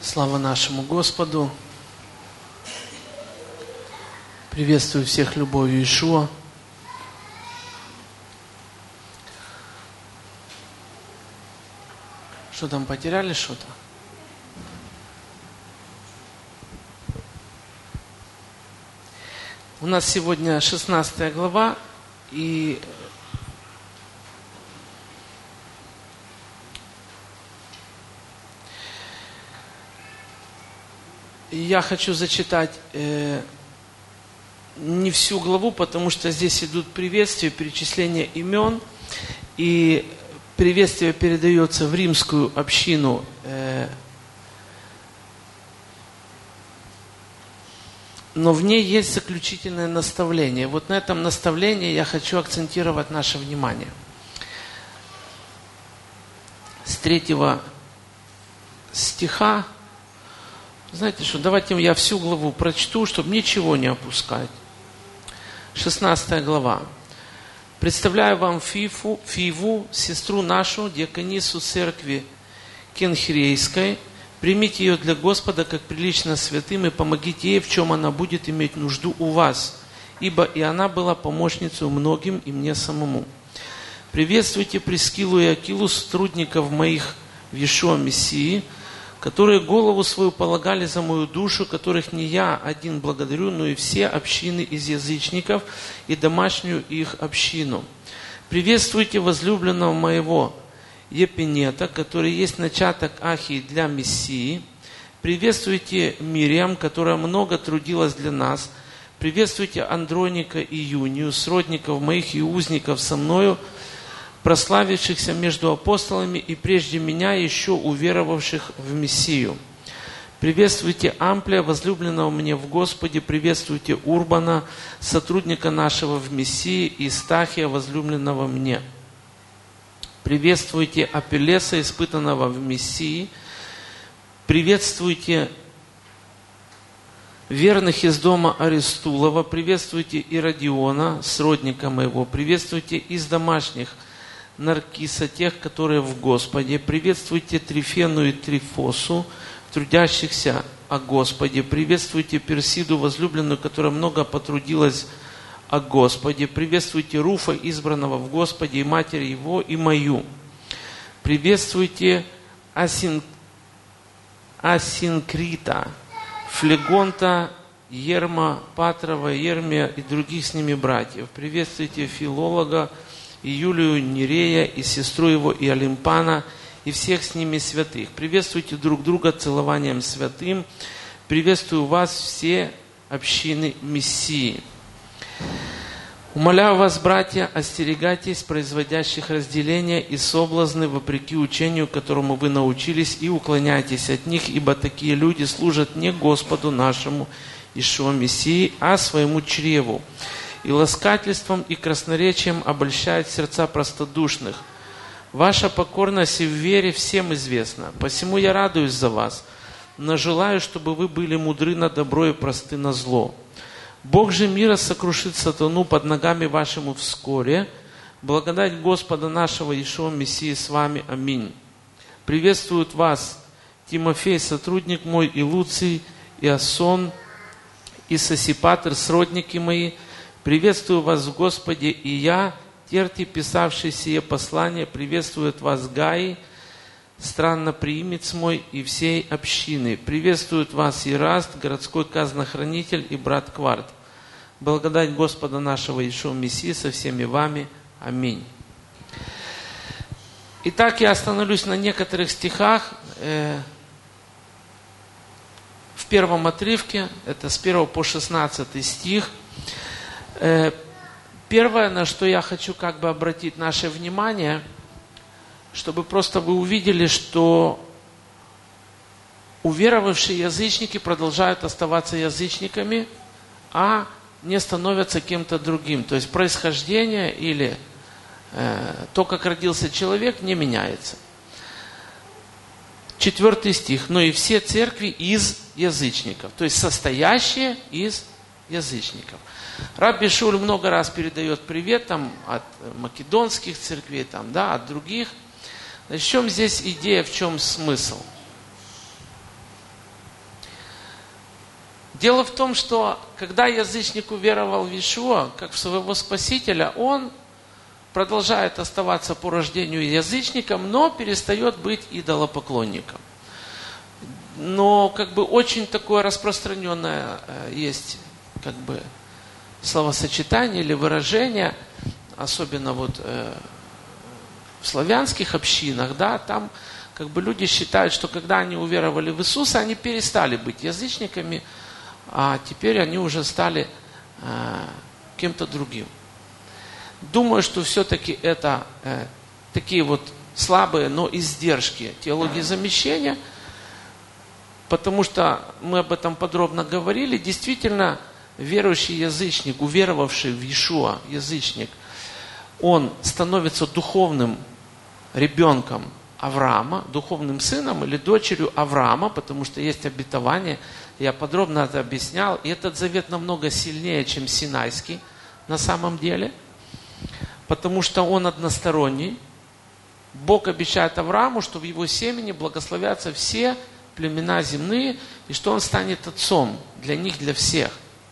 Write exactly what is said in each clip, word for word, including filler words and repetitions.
Слава нашему Господу. Приветствую всех любовью Иешуа. Что там, потеряли что-то? У нас сегодня шестнадцатая глава, и я хочу зачитать э, не всю главу, потому что здесь идут приветствия, перечисления имен, и приветствие передается в римскую общину э, но в ней есть заключительное наставление. Вот на этом наставлении я хочу акцентировать наше внимание. С третьего стиха, знаете что, давайте я всю главу прочту, чтобы ничего не опускать. шестнадцатая глава. Представляю вам Фифу, Фиву, сестру нашу, диаконису церкви Кенхирейской. Примите ее для Господа, как прилично святым, и помогите ей, в чем она будет иметь нужду у вас, ибо и она была помощницей многим, и мне самому. Приветствуйте Прискилу и Акилу, сотрудников моих в Иешуа Мессии, которые голову свою полагали за мою душу, которых не я один благодарю, но и все общины из язычников и домашнюю их общину. Приветствуйте возлюбленного моего Епинета, который есть начаток Ахии для Мессии. Приветствуйте Мириам, которая много трудилась для нас. Приветствуйте Андроника и Юнию, сродников моих и узников со мною, прославившихся между апостолами и прежде меня еще уверовавших в Мессию. Приветствуйте Амплия, возлюбленного мне в Господе. Приветствуйте Урбана, сотрудника нашего в Мессии, и Стахия, возлюбленного мне. Приветствуйте Апеллеса, испытанного в Мессии. Приветствуйте верных из дома Аристулова. Приветствуйте Иродиона, сродника моего. Приветствуйте из домашних Наркиса, тех, которые в Господе. Приветствуйте Трифену и Трифосу, трудящихся о Господе. Приветствуйте Персиду, возлюбленную, которая много потрудилась о Господе. Приветствуйте Руфа, избранного в Господе, и матери его, и мою. Приветствуйте Асин... Асинкрита, Флегонта, Ерма, Патрова, Ермия и других с ними братьев. Приветствуйте Филолога, и Юлию Нерея, и сестру его, и Олимпана, и всех с ними святых. Приветствуйте друг друга целованием святым. Приветствую вас, все общины Мессии. Умоляю вас, братья, остерегайтесь производящих разделения и соблазны вопреки учению, которому вы научились, и уклоняйтесь от них, ибо такие люди служат не Господу нашему Иешуа Мессии, а своему чреву, и ласкательством и красноречием обольщают сердца простодушных. Ваша покорность и в вере всем известна. Посему я радуюсь за вас, но желаю, чтобы вы были мудры на добро и просты на зло. Бог же мира сокрушит сатану под ногами вашему вскоре. Благодать Господа нашего Иешуа Мессии с вами. Аминь. Приветствуют вас Тимофей, сотрудник мой, и Луций, и Асон, и Сосипатр, сродники мои. Приветствую вас в Господе, и я, Терти, писавший сие послание, приветствует вас Гаи, странноприимец мой, и всей общины. Приветствует вас Ираст, городской казнохранитель, и брат Кварт. Благодать Господа нашего Иешуа Мессии со всеми вами. Аминь. Итак, я остановлюсь на некоторых стихах. Э, в первом отрывке, это с первого по шестнадцатый стих. Э, первое, на что я хочу как бы обратить наше внимание, чтобы просто вы увидели, что уверовавшие язычники продолжают оставаться язычниками, а не становятся кем-то другим. То есть происхождение или э, то, как родился человек, не меняется. Четвертый стих. Но и все церкви из язычников. То есть состоящие из язычников. Рабби Шуль много раз передает привет там, от македонских церквей, там, да, от других. Значит, в чем здесь идея, в чем смысл? Дело в том, что когда язычник уверовал в Иешуа, как в своего Спасителя, он продолжает оставаться по рождению язычником, но перестает быть идолопоклонником. Но как бы очень такое распространенное есть как бы словосочетание или выражение, особенно вот э, в славянских общинах, да, там как бы люди считают, что когда они уверовали в Иисуса, они перестали быть язычниками, а теперь они уже стали э, кем-то другим. Думаю, что все-таки это э, такие вот слабые, но издержки теологии замещения, потому что мы об этом подробно говорили. Действительно, верующий язычник, уверовавший в Иешуа язычник, он становится духовным ребенком Авраама, духовным сыном или дочерью Авраама, потому что есть обетование. Я подробно это объяснял. И этот завет намного сильнее, чем Синайский на самом деле, потому что он односторонний. Бог обещает Аврааму, что в его семени благословятся все племена земные, и что он станет отцом для них, для всех.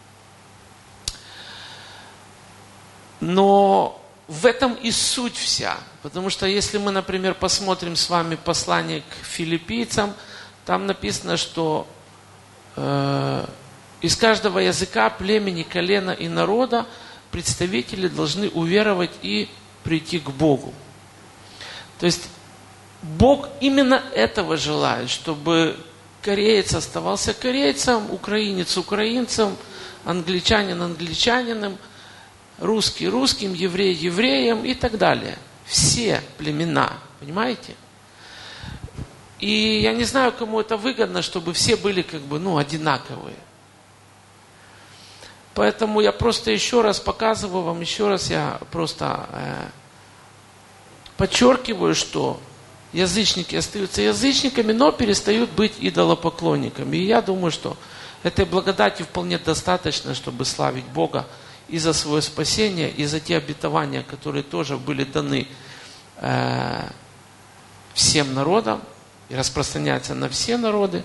Но в этом и суть вся. Потому что если мы, например, посмотрим с вами послание к филиппийцам, там написано, что э, из каждого языка, племени, колена и народа представители должны уверовать и прийти к Богу. То есть Бог именно этого желает, чтобы кореец оставался корейцем, украинец украинцем, англичанин англичанином, русский русским, еврей евреем и так далее. Все племена, понимаете? И я не знаю, кому это выгодно, чтобы все были как бы, ну, одинаковые. Поэтому я просто еще раз показываю вам, еще раз я просто э, подчеркиваю, что язычники остаются язычниками, но перестают быть идолопоклонниками. И я думаю, что этой благодати вполне достаточно, чтобы славить Бога и за свое спасение, и за те обетования, которые тоже были даны э, всем народам и распространяются на все народы.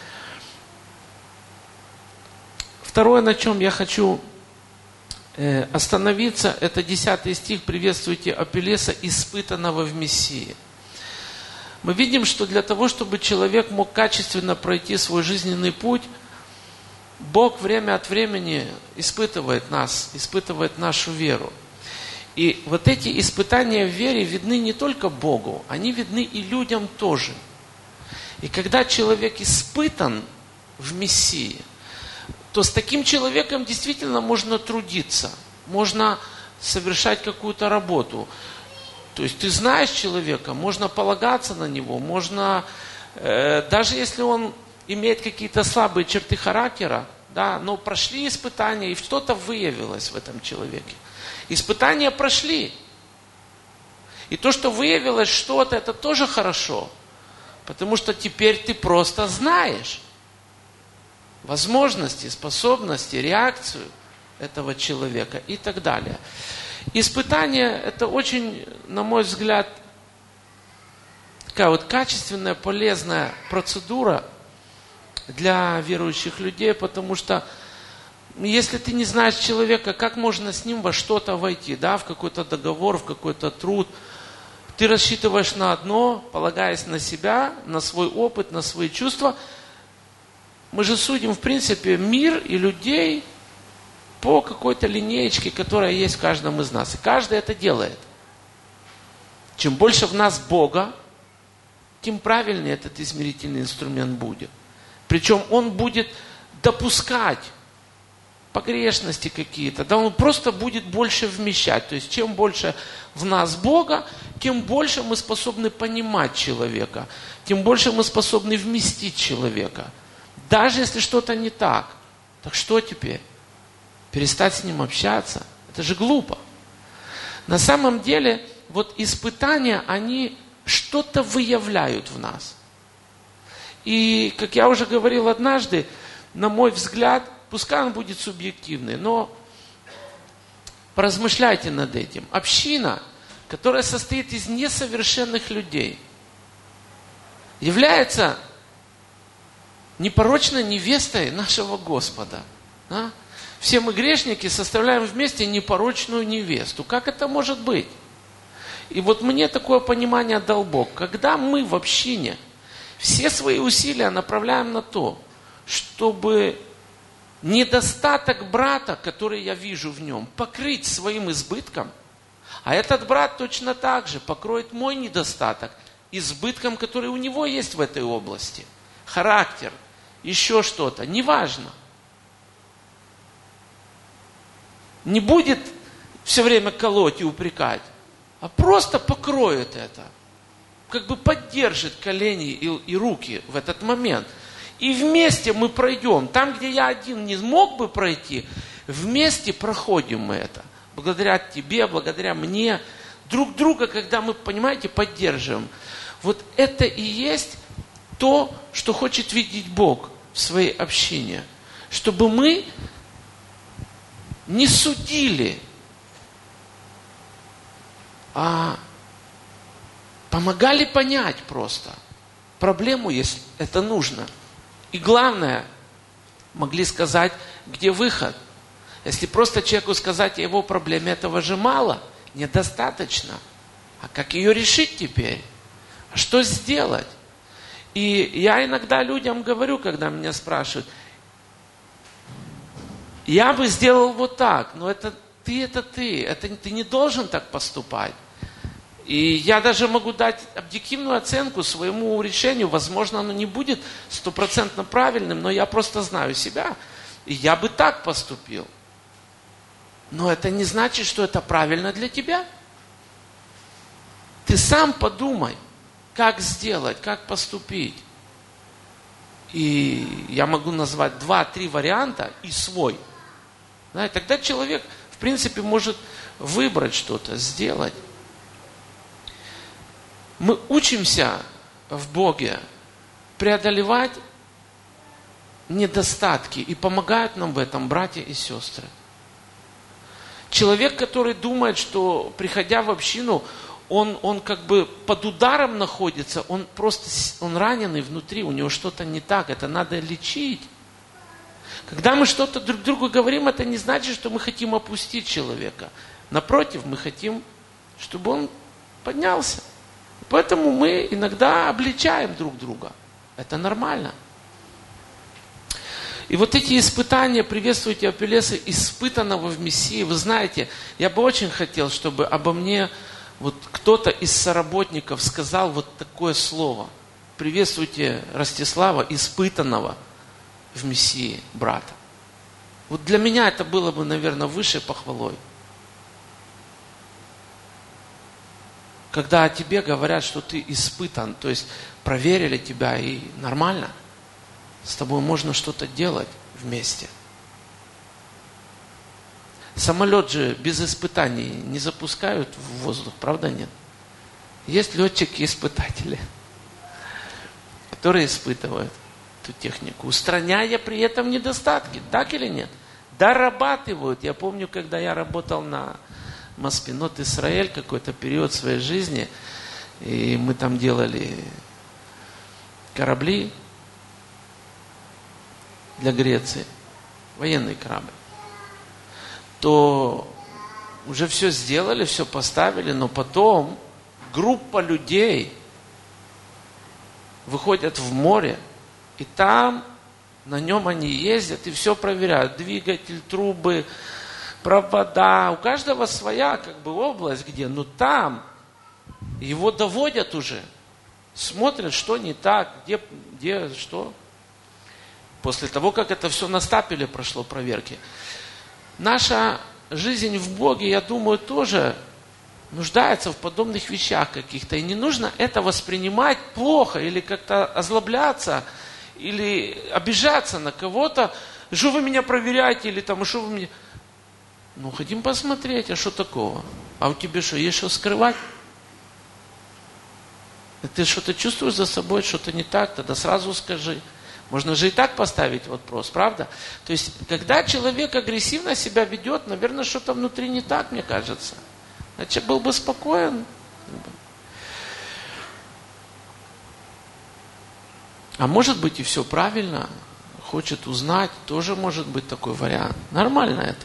Второе, на чем я хочу э, остановиться, это десятый стих. «Приветствуйте Апеллеса, испытанного в Мессии». Мы видим, что для того, чтобы человек мог качественно пройти свой жизненный путь, Бог время от времени испытывает нас, испытывает нашу веру. И вот эти испытания в вере видны не только Богу, они видны и людям тоже. И когда человек испытан в Мессии, то с таким человеком действительно можно трудиться, можно совершать какую-то работу. То есть ты знаешь человека, можно полагаться на него, можно, э, даже если он имеет какие-то слабые черты характера, да, но прошли испытания, и что-то выявилось в этом человеке. Испытания прошли. И то, что выявилось что-то, это тоже хорошо. Потому что теперь ты просто знаешь возможности, способности, реакцию этого человека и так далее. Испытание – это очень, на мой взгляд, такая вот качественная, полезная процедура для верующих людей, потому что если ты не знаешь человека, как можно с ним во что-то войти, да, в какой-то договор, в какой-то труд, ты рассчитываешь на одно, полагаясь на себя, на свой опыт, на свои чувства. Мы же судим, в принципе, мир и людей по какой-то линеечке, которая есть в каждом из нас. И каждый это делает. Чем больше в нас Бога, тем правильнее этот измерительный инструмент будет. Причем он будет допускать погрешности какие-то, да, он просто будет больше вмещать. То есть, чем больше в нас Бога, тем больше мы способны понимать человека, тем больше мы способны вместить человека. Даже если что-то не так, так что теперь? Перестать с ним общаться? Это же глупо. На самом деле, вот испытания, они что-то выявляют в нас. И, как я уже говорил однажды, на мой взгляд, пускай он будет субъективный, но поразмышляйте над этим. Община, которая состоит из несовершенных людей, является непорочной невестой нашего Господа. А? Все мы грешники составляем вместе непорочную невесту. Как это может быть? И вот мне такое понимание дал Бог. Когда мы в общине все свои усилия направляем на то, чтобы недостаток брата, который я вижу в нем, покрыть своим избытком, а этот брат точно так же покроет мой недостаток избытком, который у него есть в этой области. Характер, еще что-то, неважно. Не будет все время колоть и упрекать, а просто покроет это. Как бы поддержит колени и, и руки в этот момент. И вместе мы пройдем. Там, где я один не смог бы пройти, вместе проходим мы это. Благодаря тебе, благодаря мне. Друг друга, когда мы, понимаете, поддерживаем. Вот это и есть то, что хочет видеть Бог в своей общине. Чтобы мы не судили, а помогали понять просто проблему, если это нужно. И главное, могли сказать, где выход. Если просто человеку сказать о его проблеме, этого же мало, недостаточно. А как ее решить теперь? А что сделать? И я иногда людям говорю, когда меня спрашивают, я бы сделал вот так, но это ты, это ты, это ты не должен так поступать. И я даже могу дать объективную оценку своему решению. Возможно, оно не будет стопроцентно правильным, но я просто знаю себя. И я бы так поступил. Но это не значит, что это правильно для тебя. Ты сам подумай, как сделать, как поступить. И я могу назвать два-три варианта и свой. Знаете, тогда человек, в принципе, может выбрать что-то, сделать. Мы учимся в Боге преодолевать недостатки, и помогают нам в этом братья и сестры. Человек, который думает, что, приходя в общину, он, он как бы под ударом находится, он просто он раненый внутри, у него что-то не так, это надо лечить. Когда мы что-то друг другу говорим, это не значит, что мы хотим опустить человека. Напротив, мы хотим, чтобы он поднялся. Поэтому мы иногда обличаем друг друга. Это нормально. И вот эти испытания, приветствуйте Апеллеса, испытанного в Мессии. Вы знаете, я бы очень хотел, чтобы обо мне вот кто-то из соработников сказал вот такое слово. Приветствуйте Ростислава, испытанного в Мессии брата. Вот для меня это было бы, наверное, высшей похвалой. Когда о тебе говорят, что ты испытан, то есть проверили тебя и нормально, с тобой можно что-то делать вместе. Самолет же без испытаний не запускают в воздух, правда нет? Есть летчики-испытатели, которые испытывают эту технику, устраняя при этом недостатки, так или нет? Дорабатывают. Я помню, когда я работал на Маспинот Исраэль какой-то период своей жизни, и мы там делали корабли для Греции, военный корабль, то уже все сделали, все поставили, но потом группа людей выходят в море, и там на нем они ездят и все проверяют, двигатель, трубы, провода, у каждого своя как бы область где, но там его доводят уже, смотрят, что не так, где, где что. После того, как это все на стапеле прошло проверки. Наша жизнь в Боге, я думаю, тоже нуждается в подобных вещах каких-то. И не нужно это воспринимать плохо или как-то озлобляться, или обижаться на кого-то. Что вы меня проверяете, или там, что вы меня... Ну, хотим посмотреть, а что такого? А у тебя что, есть что скрывать? Ты что-то чувствуешь за собой, что-то не так, тогда сразу скажи. Можно же и так поставить вопрос, правда? То есть, когда человек агрессивно себя ведет, наверное, что-то внутри не так, мне кажется. Значит, был бы спокоен. А может быть и все правильно, хочет узнать, тоже может быть такой вариант. Нормально это.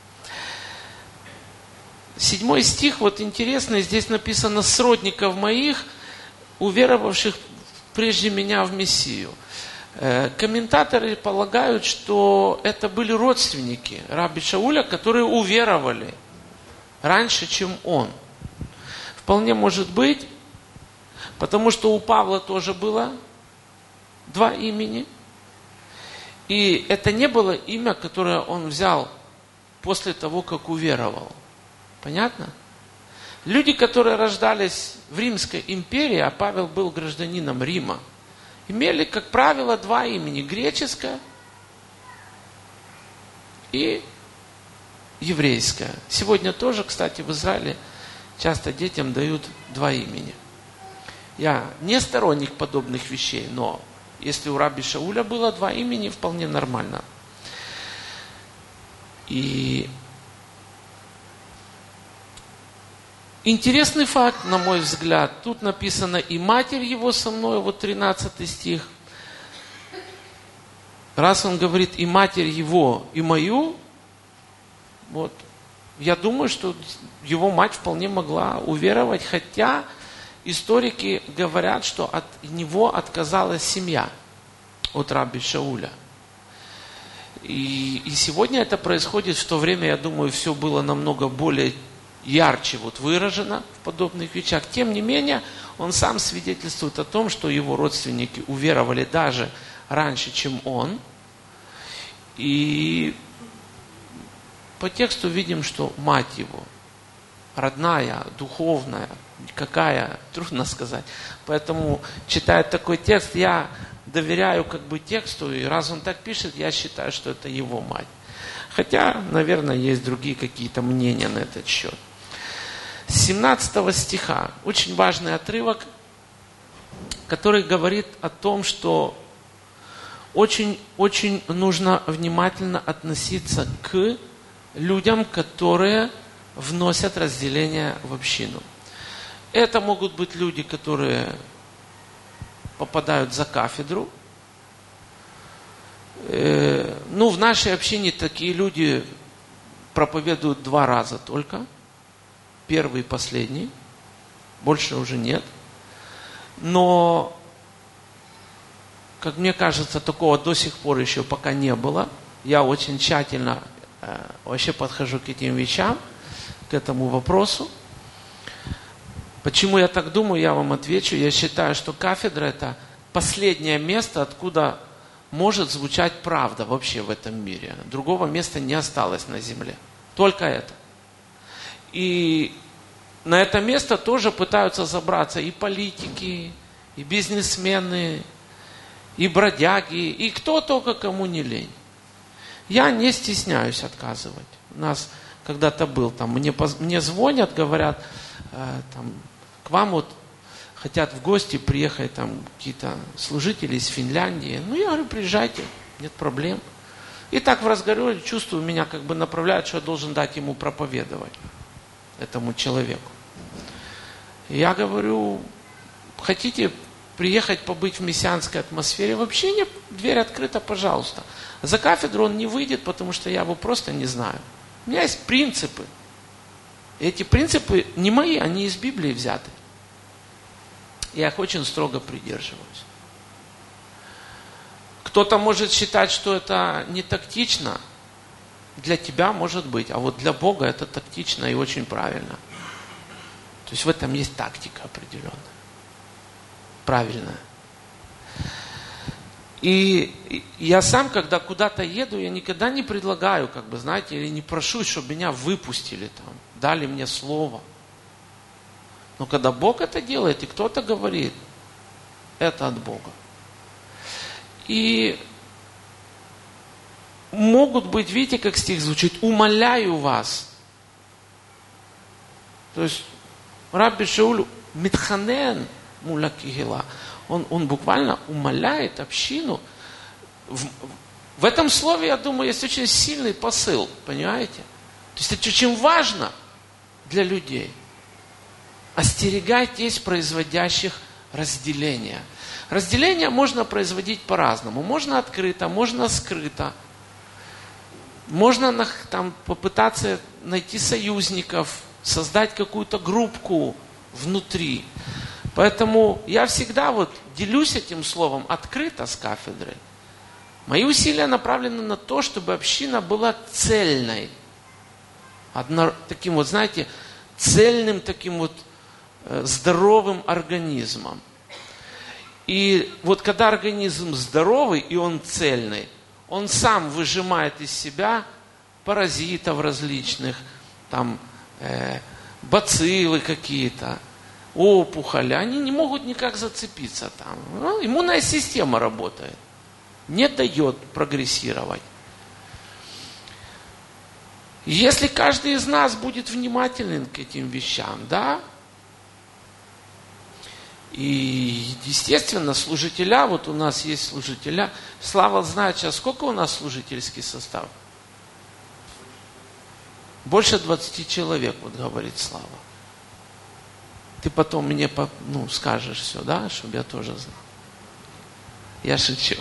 Седьмой стих, вот интересный, здесь написано «сродников моих, уверовавших прежде меня в Мессию». Комментаторы полагают, что это были родственники раби Шауля, которые уверовали раньше, чем он. Вполне может быть, потому что у Павла тоже было два имени. И это не было имя, которое он взял после того, как уверовал. Понятно? Люди, которые рождались в Римской империи, а Павел был гражданином Рима, имели, как правило, два имени. Греческое и еврейское. Сегодня тоже, кстати, в Израиле часто детям дают два имени. Я не сторонник подобных вещей, но если у раби Шауля было два имени, вполне нормально. И интересный факт, на мой взгляд, тут написано «и матерь его со мной», вот тринадцатый стих. Раз он говорит «и матерь его, и мою», вот, я думаю, что его мать вполне могла уверовать, хотя историки говорят, что от него отказалась семья, от раби Шауля. И, и сегодня это происходит, в то время, я думаю, все было намного более ярче вот выражено в подобных вещах. Тем не менее, он сам свидетельствует о том, что его родственники уверовали даже раньше, чем он. И по тексту видим, что мать его, родная, духовная, какая, трудно сказать. Поэтому, читая такой текст, я доверяю как бы тексту, и раз он так пишет, я считаю, что это его мать. Хотя, наверное, есть другие какие-то мнения на этот счет. С семнадцатого стиха очень важный отрывок, который говорит о том, что очень-очень нужно внимательно относиться к людям, которые вносят разделение в общину. Это могут быть люди, которые попадают за кафедру. Э, ну, в нашей общине такие люди проповедуют два раза только. Первый и последний. Больше уже нет. Но, как мне кажется, такого до сих пор еще пока не было. Я очень тщательно э, вообще подхожу к этим вещам, к этому вопросу. Почему я так думаю, я вам отвечу. Я считаю, что кафедра – это последнее место, откуда может звучать правда вообще в этом мире. Другого места не осталось на земле. Только это. И на это место тоже пытаются забраться и политики, и бизнесмены, и бродяги, и кто только кому не лень. Я не стесняюсь отказывать. У нас когда-то был, там, мне, мне звонят, говорят, э, там, к вам вот хотят в гости приехать там какие-то служители из Финляндии. Ну, я говорю, приезжайте, нет проблем. И так в разговоре чувствую, меня как бы направляют, что я должен дать ему проповедовать, этому человеку. И я говорю, хотите приехать побыть в мессианской атмосфере, вообще не, дверь открыта, пожалуйста. За кафедру он не выйдет, потому что я его просто не знаю. У меня есть принципы. И эти принципы не мои, они из Библии взяты. Я их очень строго придерживаюсь. Кто-то может считать, что это не тактично. Для тебя может быть, а вот для Бога это тактично и очень правильно. То есть в этом есть тактика определенная. Правильная. И я сам, когда куда-то еду, я никогда не предлагаю, как бы, знаете, или не прошу, чтобы меня выпустили там, дали мне слово. Но когда Бог это делает, и кто-то говорит, это от Бога. И могут быть, видите, как стих звучит, умоляю вас. То есть раби Шауль митханен муля кигила. Он, он буквально умоляет общину. В, в этом слове, я думаю, есть очень сильный посыл, понимаете? То есть это очень важно для людей. Остерегайтесь производящих разделения. Разделение можно производить по-разному. Можно открыто, можно скрыто. Можно там попытаться найти союзников, создать какую-то группку внутри. Поэтому я всегда вот делюсь этим словом открыто с кафедрой. Мои усилия направлены на то, чтобы община была цельной. Одно, таким вот, знаете, цельным таким вот э, здоровым организмом. И вот когда организм здоровый и он цельный, он сам выжимает из себя паразитов различных, там э, бациллы какие-то, опухоли. Они не могут никак зацепиться там. Ну, иммунная система работает, не дает прогрессировать. Если каждый из нас будет внимателен к этим вещам, да, и, естественно, служителя, вот у нас есть служителя. Слава знает сейчас, сколько у нас служительский состав? Больше двадцати человек, вот говорит Слава. Ты потом мне ну, скажешь все, да, чтобы я тоже знал. Я шучу.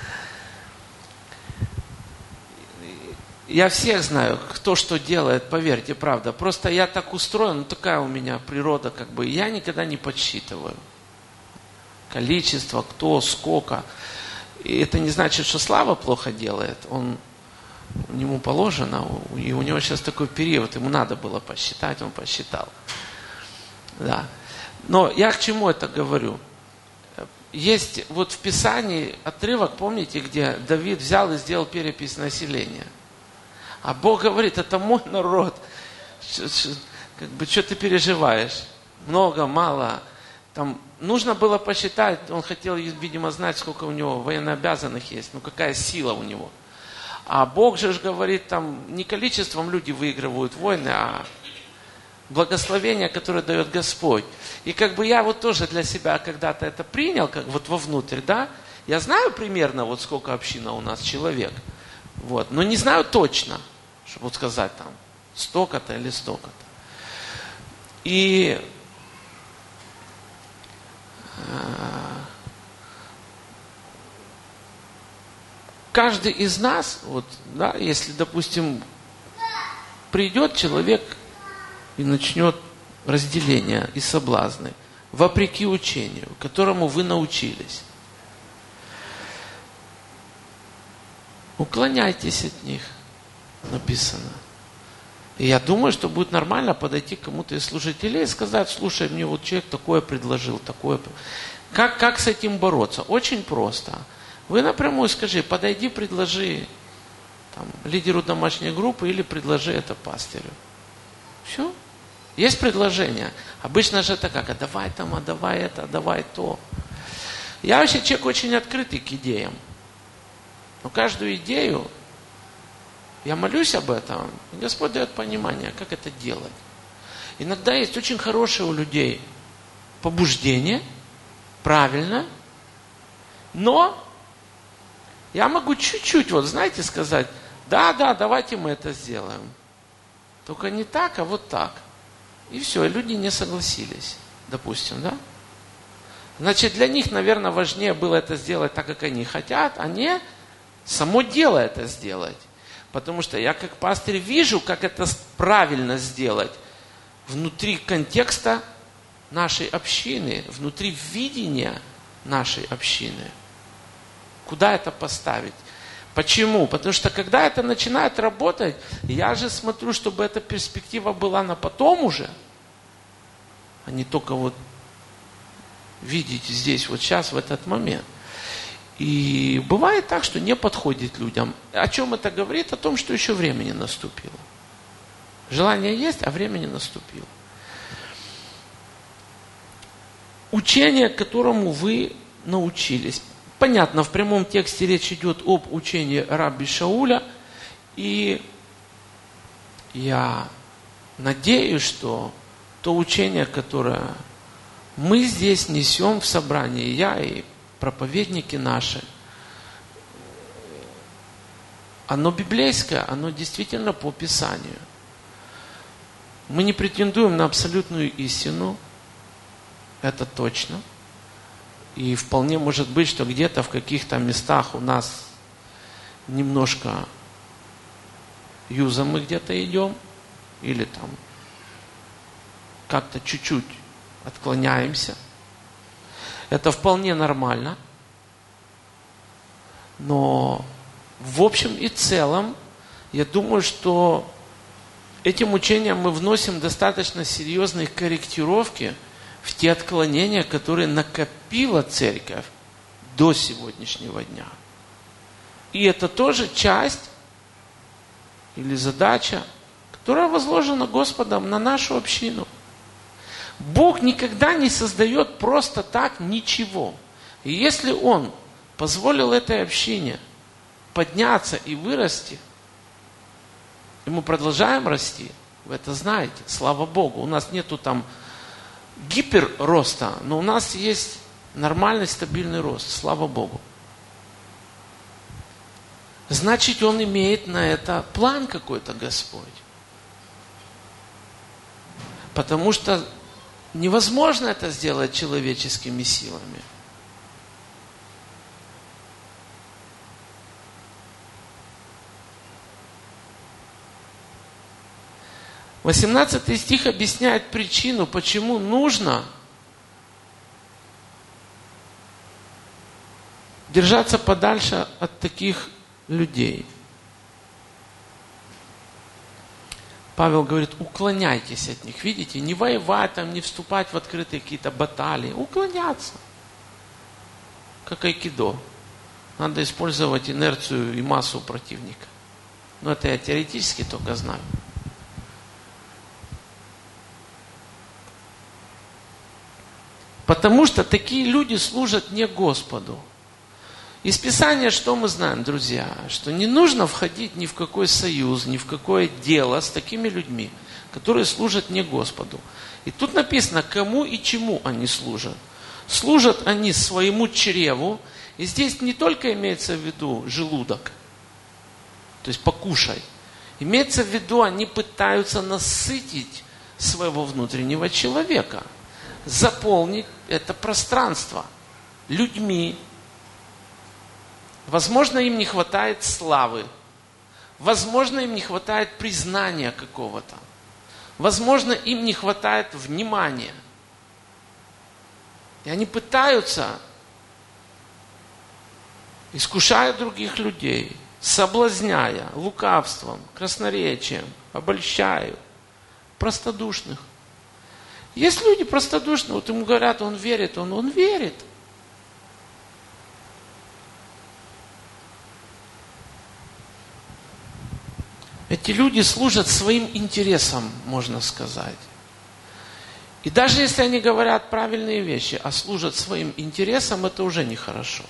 Я всех знаю, кто что делает, поверьте, правда. Просто я так устроен, ну такая у меня природа, как бы, я никогда не подсчитываю. Количество, кто, сколько. И это не значит, что Слава плохо делает. Он, ему положено, и у него сейчас такой период, ему надо было посчитать, он посчитал. Да. Но я к чему это говорю? Есть вот в Писании отрывок, помните, где Давид взял и сделал перепись населения. А Бог говорит, это мой народ. Как бы, что ты переживаешь? Много, мало. Там нужно было посчитать, он хотел, видимо, знать, сколько у него военнообязанных есть, ну какая сила у него. А Бог же говорит, там не количеством люди выигрывают войны, а благословение, которое дает Господь. И как бы я вот тоже для себя когда-то это принял, как вот вовнутрь, да, я знаю примерно вот сколько община у нас человек, вот, но не знаю точно, чтобы вот сказать там столько-то или столько-то. И каждый из нас, вот, да, если, допустим, придет человек и начнет разделение и соблазны, вопреки учению, которому вы научились, уклоняйтесь от них, написано. И я думаю, что будет нормально подойти к кому-то из служителей и сказать, слушай, мне вот человек такое предложил, такое. Как, как с этим бороться? Очень просто. Вы напрямую скажи, подойди, предложи там, лидеру домашней группы или предложи это пастырю. Все. Есть предложение. Обычно же это как, а давай там, а давай это, а давай то. Я вообще человек очень открытый к идеям. Но каждую идею я молюсь об этом, и Господь дает понимание, как это делать. Иногда есть очень хорошее у людей побуждение, правильно, но я могу чуть-чуть, вот знаете, сказать, да, да, давайте мы это сделаем. Только не так, а вот так. И все, и люди не согласились, допустим, да? Значит, для них, наверное, важнее было это сделать так, как они хотят, а не само дело это сделать. Потому что я как пастырь вижу, как это правильно сделать внутри контекста нашей общины, внутри видения нашей общины. Куда это поставить? Почему? Потому что когда это начинает работать, я же смотрю, чтобы эта перспектива была на потом уже, а не только вот видеть здесь, вот сейчас, в этот момент. И бывает так, что не подходит людям. О чем это говорит? О том, что еще время не наступило. Желание есть, а время не наступило. Учение, которому вы научились. Понятно, в прямом тексте речь идет об учении Рабби Шауля. И я надеюсь, что то учение, которое мы здесь несем в собрании, я и проповедники наши, оно библейское, оно действительно по Писанию. Мы не претендуем на абсолютную истину, это точно. И вполне может быть, что где-то в каких-то местах у нас немножко юзом мы где-то идем, или там как-то чуть-чуть отклоняемся. Это вполне нормально. Но в общем и целом, я думаю, что этим учением мы вносим достаточно серьезные корректировки в те отклонения, которые накопила церковь до сегодняшнего дня. И это тоже часть или задача, которая возложена Господом на нашу общину. Бог никогда не создает просто так ничего. И если Он позволил этой общине подняться и вырасти, и мы продолжаем расти, вы это знаете, слава Богу. У нас нету там гиперроста, но у нас есть нормальный стабильный рост, слава Богу. Значит, Он имеет на это план какой-то, Господь. Потому что невозможно это сделать человеческими силами. восемнадцатый стих объясняет причину, почему нужно держаться подальше от таких людей. Павел говорит, уклоняйтесь от них. Видите, не воевать, там, не вступать в открытые какие-то баталии. Уклоняться. Как айкидо. Надо использовать инерцию и массу противника. Но это я теоретически только знаю. Потому что такие люди служат не Господу. Из Писания что мы знаем, друзья? Что не нужно входить ни в какой союз, ни в какое дело с такими людьми, которые служат не Господу. И тут написано, кому и чему они служат. Служат они своему чреву. И здесь не только имеется в виду желудок, то есть покушай. Имеется в виду, они пытаются насытить своего внутреннего человека. Заполнить это пространство людьми. Возможно, им не хватает славы. Возможно, им не хватает признания какого-то. Возможно, им не хватает внимания. И они пытаются, искушая других людей, соблазняя лукавством, красноречием, обольщают простодушных. Есть люди простодушные, вот ему говорят, он верит, он, он верит. Эти люди служат своим интересам, можно сказать. И даже если они говорят правильные вещи, а служат своим интересам, это уже нехорошо.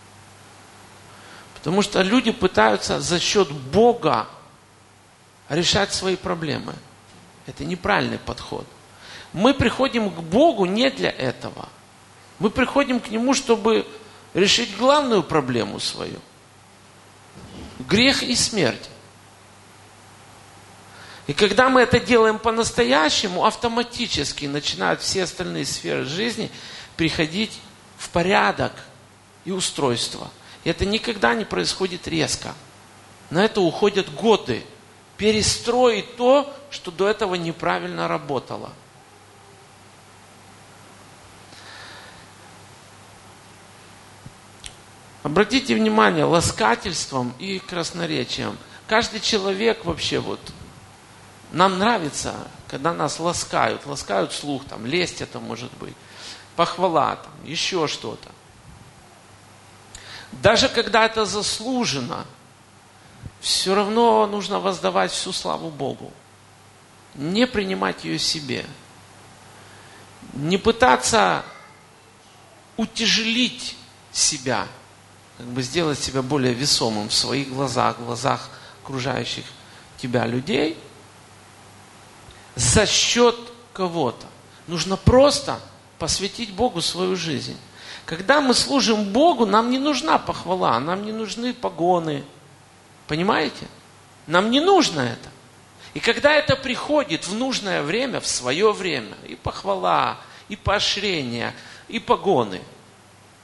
Потому что люди пытаются за счет Бога решать свои проблемы. Это неправильный подход. Мы приходим к Богу не для этого. Мы приходим к Нему, чтобы решить главную проблему свою. Грех и смерть. И когда мы это делаем по-настоящему, автоматически начинают все остальные сферы жизни приходить в порядок и устройство. И это никогда не происходит резко. На это уходят годы. Перестроить то, что до этого неправильно работало. Обратите внимание, ласкательством и красноречием. Каждый человек вообще вот, нам нравится, когда нас ласкают, ласкают слух, там, лесть это может быть, похвала, там, еще что-то. Даже когда это заслужено, все равно нужно воздавать всю славу Богу. Не принимать ее себе. Не пытаться утяжелить себя, как бы сделать себя более весомым в своих глазах, в глазах окружающих тебя людей, за счет кого-то. Нужно просто посвятить Богу свою жизнь. Когда мы служим Богу, нам не нужна похвала, нам не нужны погоны. Понимаете? Нам не нужно это. И когда это приходит в нужное время, в свое время, и похвала, и поощрение, и погоны,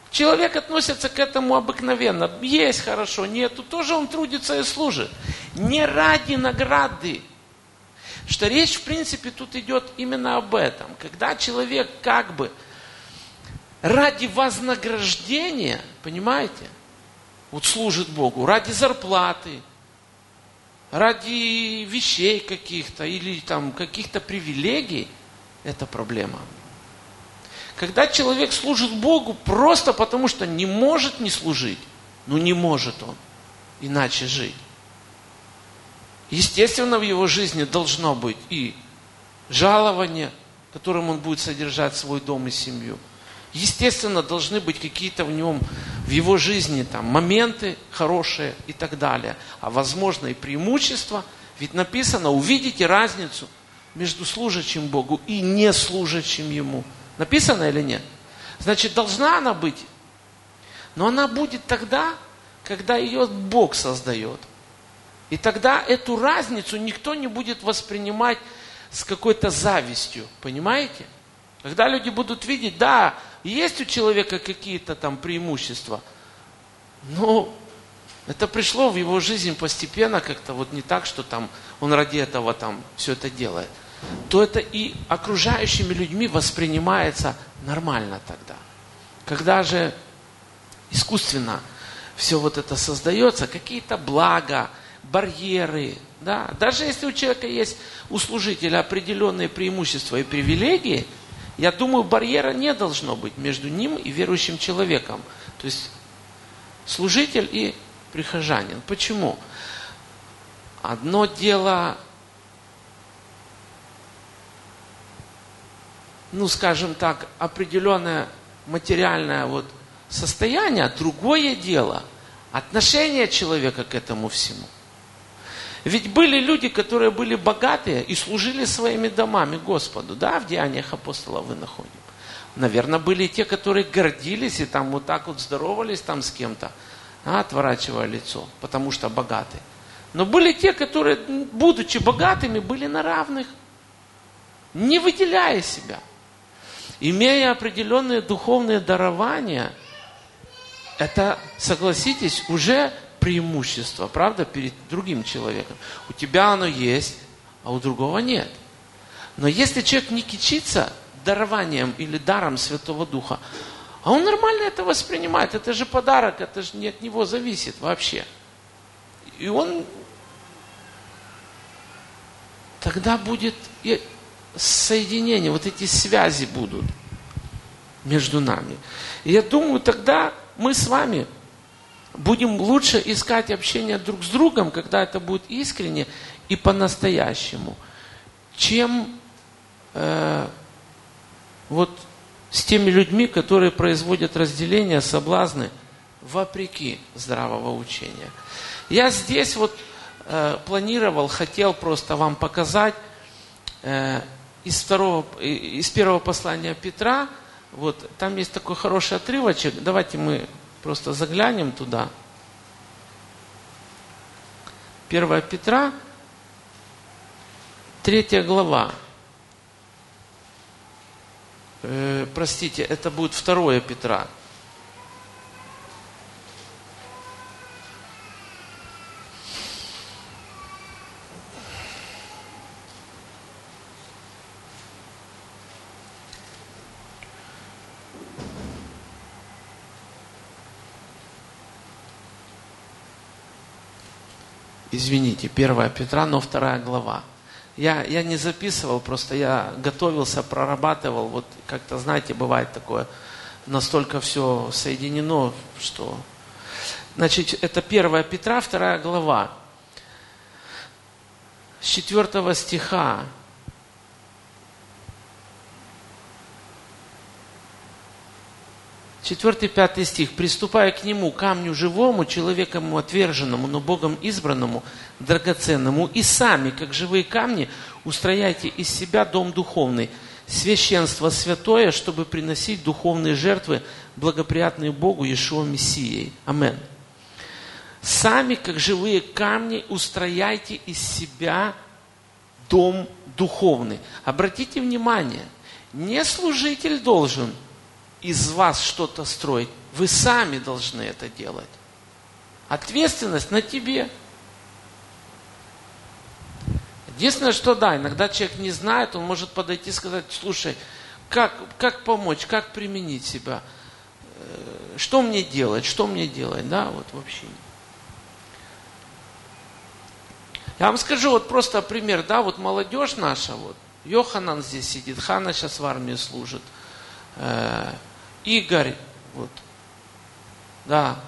Человек относится к этому обыкновенно. Есть хорошо, нету, тоже он трудится и служит. Не ради награды. Что речь, в принципе, тут идет именно об этом. Когда человек как бы ради вознаграждения, понимаете, вот служит Богу, ради зарплаты, ради вещей каких-то или там каких-то привилегий, это проблема. Когда человек служит Богу просто потому, что не может не служить, ну не может он иначе жить. Естественно, в его жизни должно быть и жалование, которым он будет содержать свой дом и семью. Естественно, должны быть какие-то в нем, в его жизни там, моменты хорошие и так далее. А возможно и преимущества. Ведь написано, увидите разницу между служащим Богу и не служащим Ему. Написано или нет? Значит, должна она быть. Но она будет тогда, когда ее Бог создает. И тогда эту разницу никто не будет воспринимать с какой-то завистью. Понимаете? Когда люди будут видеть, да, есть у человека какие-то там преимущества, но это пришло в его жизнь постепенно, как-то вот не так, что там он ради этого там все это делает, то это и окружающими людьми воспринимается нормально тогда. Когда же искусственно все вот это создается, какие-то блага, барьеры, да, даже если у человека есть, у служителя определенные преимущества и привилегии, я думаю, барьера не должно быть между ним и верующим человеком. То есть служитель и прихожанин. Почему? Одно дело, ну, скажем так, определенное материальное вот состояние, другое дело отношение человека к этому всему. Ведь были люди, которые были богатые и служили своими домами Господу. Да, в Деяниях апостолов вы находим. Наверное, были и те, которые гордились и там вот так вот здоровались там с кем-то, а, отворачивая лицо, потому что богатые. Но были те, которые, будучи богатыми, были на равных, не выделяя себя. Имея определенные духовные дарования, это, согласитесь, уже преимущество, правда, перед другим человеком. У тебя оно есть, а у другого нет. Но если человек не кичится дарованием или даром Святого Духа, а он нормально это воспринимает, это же подарок, это же не от него зависит вообще. И он тогда будет и соединение, вот эти связи будут между нами. И я думаю, тогда мы с вами будем лучше искать общение друг с другом, когда это будет искренне и по-настоящему, чем э, вот с теми людьми, которые производят разделения, соблазны, вопреки здравого учения. Я здесь вот э, планировал, хотел просто вам показать э, из, второго, из первого послания Петра, вот там есть такой хороший отрывочек, давайте мы просто заглянем туда. первое Петра, третья глава. Э, простите, это будет второе Петра. Извините, первое Петра, но вторая глава. Я, я не записывал, просто я готовился, прорабатывал. Вот как-то, знаете, бывает такое, настолько все соединено, что... Значит, это первое Петра, вторая глава. С четвертого стиха. Четвертый, пятый стих. «Приступая к нему, камню живому, человеком ему отверженному, но Богом избранному, драгоценному, и сами, как живые камни, устрояйте из себя дом духовный, священство святое, чтобы приносить духовные жертвы, благоприятные Богу Иешуа Мессией». Амин. «Сами, как живые камни, устрояйте из себя дом духовный». Обратите внимание, не служитель должен из вас что-то строить. Вы сами должны это делать. Ответственность на тебе. Единственное, что да, иногда человек не знает, он может подойти и сказать: слушай, как, как помочь, как применить себя, что мне делать, что мне делать, да, вот вообще. Я вам скажу вот просто пример, да, вот молодежь наша, вот, Йоханан здесь сидит, Хана сейчас в армии служит, э, Игорь, вот, да.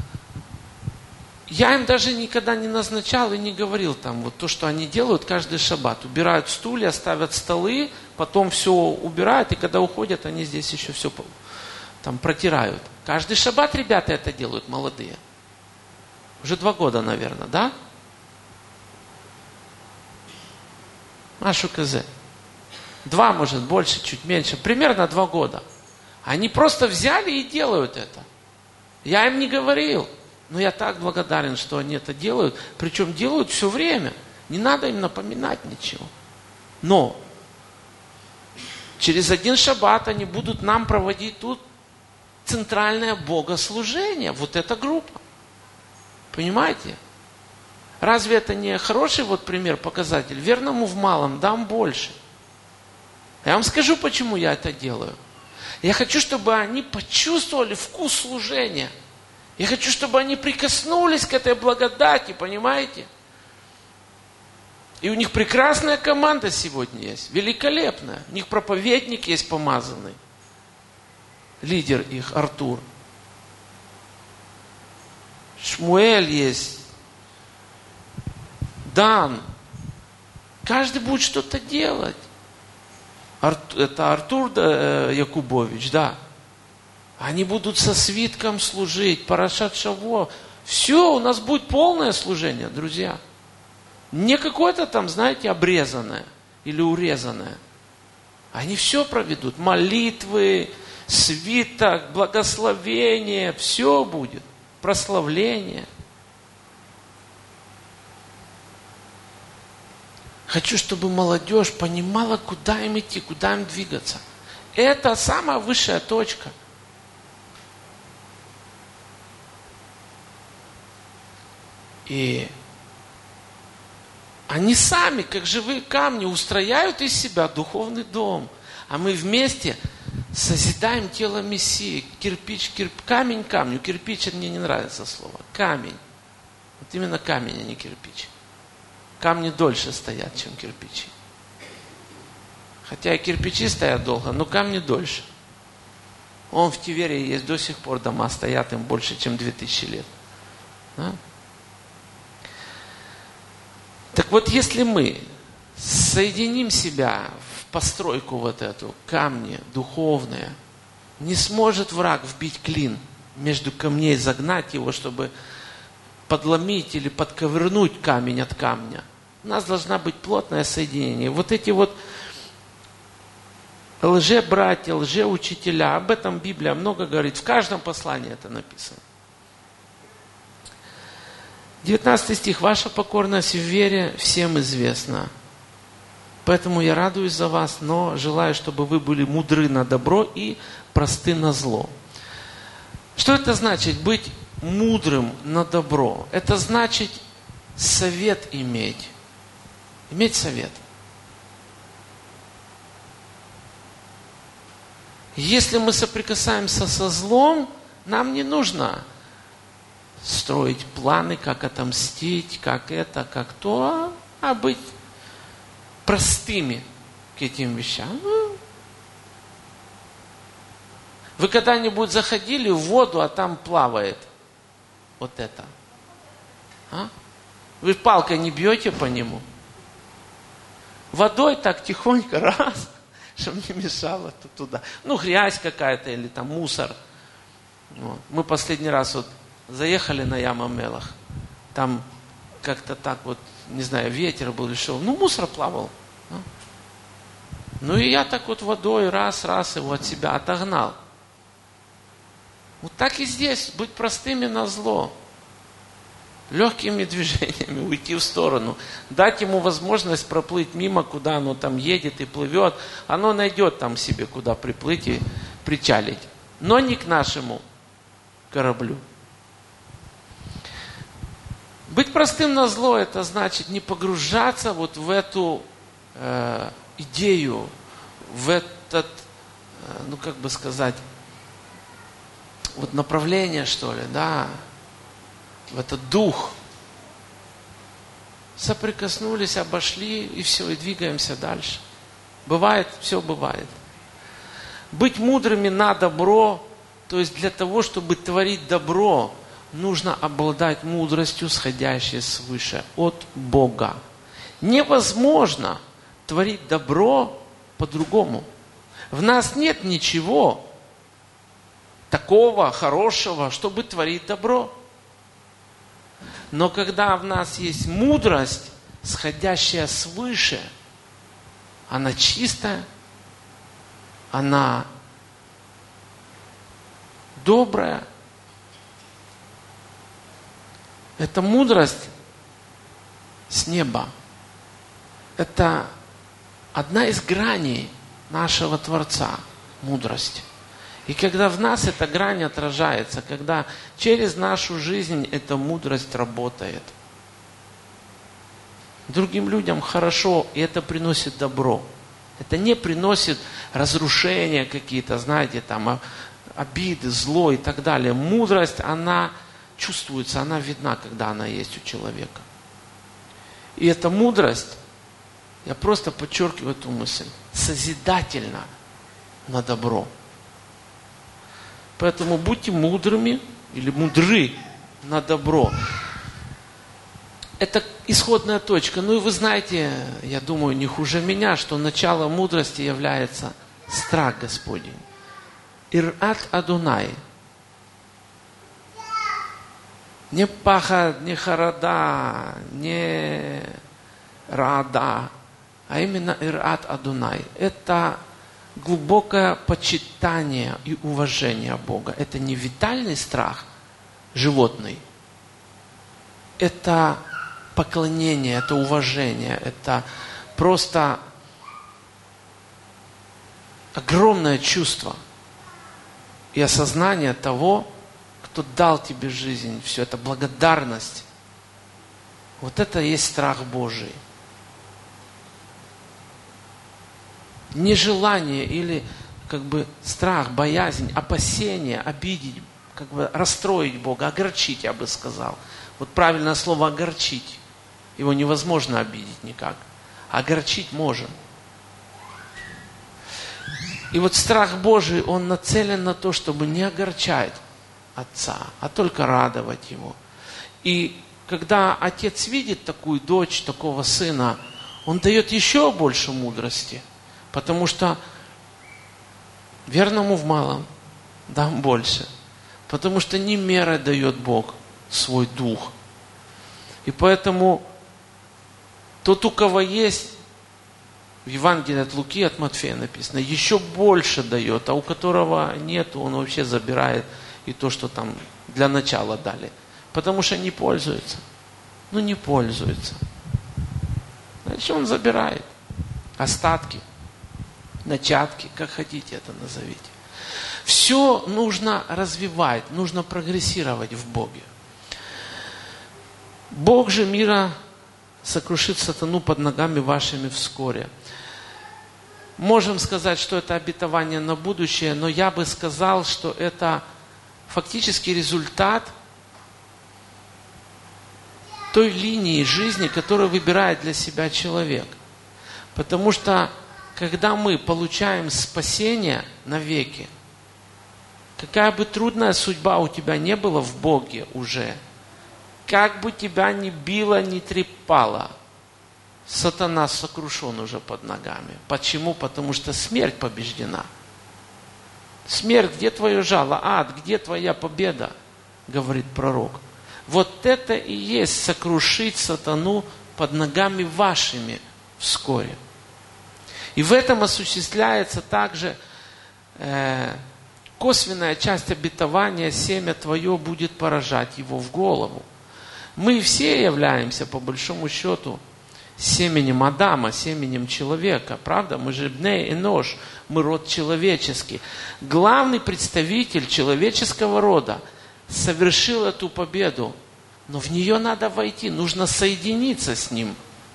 Я им даже никогда не назначал и не говорил там вот то, что они делают каждый шаббат. Убирают стулья, ставят столы, потом все убирают, и когда уходят, они здесь еще все там протирают. Каждый шаббат ребята это делают, молодые. Уже два года, наверное, да? Машу КЗ. Два, может, больше, чуть меньше. Примерно два года. Они просто взяли и делают это. Я им не говорил. Но я так благодарен, что они это делают. Причем делают все время. Не надо им напоминать ничего. Но через один шаббат они будут нам проводить тут центральное богослужение. Вот эта группа. Понимаете? Разве это не хороший вот пример, показатель? Верному в малом дам больше. Я вам скажу, почему я это делаю. Я хочу, чтобы они почувствовали вкус служения. Я хочу, чтобы они прикоснулись к этой благодати, понимаете? И у них прекрасная команда сегодня есть, великолепная. У них проповедник есть помазанный. Лидер их, Артур. Шмуэль есть. Дан. Каждый будет что-то делать. Это Артур Якубович, да. Они будут со свитком служить, Парашат Шаво. Все, у нас будет полное служение, друзья. Не какое-то там, знаете, обрезанное или урезанное. Они все проведут. Молитвы, свиток, благословение, все будет. Прославление. Хочу, чтобы молодежь понимала, куда им идти, куда им двигаться. Это самая высшая точка. И они сами, как живые камни, устрояют из себя духовный дом. А мы вместе созидаем тело Мессии. Кирпич, кирп, камень камню. Кирпич, мне не нравится слово. Камень. Вот именно камень, а не кирпич. Камни дольше стоят, чем кирпичи. Хотя и кирпичи стоят долго, но камни дольше. Он в Тиверии есть до сих пор, дома стоят им больше, чем две тысячи лет. Да? Так вот, если мы соединим себя в постройку вот эту, камни духовные, не сможет враг вбить клин между камней, загнать его, чтобы подломить или подковырнуть камень от камня. У нас должна быть плотное соединение. Вот эти вот лже-братья, лже-учителя, об этом Библия много говорит. В каждом послании это написано. девятнадцатый стих. Ваша покорность в вере всем известна. Поэтому я радуюсь за вас, но желаю, чтобы вы были мудры на добро и просты на зло. Что это значит быть мудрым на добро? Это значит совет иметь. Иметь совет. Если мы соприкасаемся со злом, нам не нужно строить планы, как отомстить, как это, как то, а быть простыми к этим вещам. Вы когда-нибудь заходили в воду, а там плавает вот это? А? Вы палкой не бьете по нему? Водой так тихонько, раз, чтобы не мешало туда. Ну, грязь какая-то или там мусор. Вот. Мы последний раз вот заехали на Ям-Амелах. Там как-то так вот, не знаю, ветер был или что. Ну, мусор плавал. Ну, и я так вот водой раз-раз его от себя отогнал. Вот так и здесь, быть простыми на зло. Легкими движениями уйти в сторону. Дать ему возможность проплыть мимо, куда оно там едет и плывет. Оно найдет там себе, куда приплыть и причалить. но не к нашему кораблю. Быть простым назло, это значит не погружаться вот в эту э, идею, в этот, э, ну как бы сказать, вот направление, что ли, да, в этот дух. Соприкоснулись, обошли, и все, и двигаемся дальше. Бывает, все бывает. Быть мудрыми на добро, то есть для того, чтобы творить добро, нужно обладать мудростью, сходящей свыше, от Бога. Невозможно творить добро по-другому. В нас нет ничего такого хорошего, чтобы творить добро. Но когда в нас есть мудрость, сходящая свыше, она чистая, она добрая. Это мудрость с неба. Это одна из граней нашего Творца, мудрость. И когда в нас эта грань отражается, когда через нашу жизнь эта мудрость работает, другим людям хорошо, и это приносит добро. Это не приносит разрушения какие-то, знаете, там обиды, зло и так далее. Мудрость, она чувствуется, она видна, когда она есть у человека. И эта мудрость, я просто подчеркиваю эту мысль, созидательна на добро. Поэтому будьте мудрыми или мудры на добро. Это исходная точка. Ну и вы знаете, я думаю, не хуже меня, что начало мудрости является страх Господень. Ират Адунай. Не пахат, не харада, не рада, а именно Ират Адунай. Это глубокое почитание и уважение Бога. Это не витальный страх животный. Это поклонение, это уважение, это просто огромное чувство и осознание того, кто дал тебе жизнь, все это благодарность. Вот это и есть страх Божий. Нежелание или как бы страх, боязнь, опасение, обидеть, как бы расстроить Бога, огорчить, я бы сказал. Вот правильное слово огорчить. Его невозможно обидеть никак. Огорчить можем. И вот страх Божий, он нацелен на то, чтобы не огорчать отца, а только радовать его. И когда отец видит такую дочь, такого сына, он дает еще больше мудрости. Потому что верному в малом дам больше. Потому что не мерой дает Бог свой дух. И поэтому тот, у кого есть, в Евангелии от Луки, от Матфея написано, еще больше дает, а у которого нет, он вообще забирает и то, что там для начала дали. Потому что не пользуется. Ну не пользуется. Значит, он забирает остатки. Начатки, как хотите это назовите. Все нужно развивать, нужно прогрессировать в Боге. Бог же мира сокрушит сатану под ногами вашими вскоре. Можем сказать, что это обетование на будущее, но я бы сказал, что это фактически результат той линии жизни, которую выбирает для себя человек. Потому что когда мы получаем спасение навеки, какая бы трудная судьба у тебя не была в Боге уже, как бы тебя ни било, ни трепало, сатана сокрушен уже под ногами. Почему? Потому что смерть побеждена. Смерть, где твое жало? Ад, где твоя победа? Говорит пророк. Вот это и есть сокрушить сатану под ногами вашими вскоре. И в этом осуществляется также э, косвенная часть обетования: семя твое будет поражать его в голову. Мы все являемся, по большому счету, семенем Адама, семенем человека. Правда? Мы же бней энош, мы род человеческий. Главный представитель человеческого рода совершил эту победу. Но в нее надо войти, нужно соединиться с ним.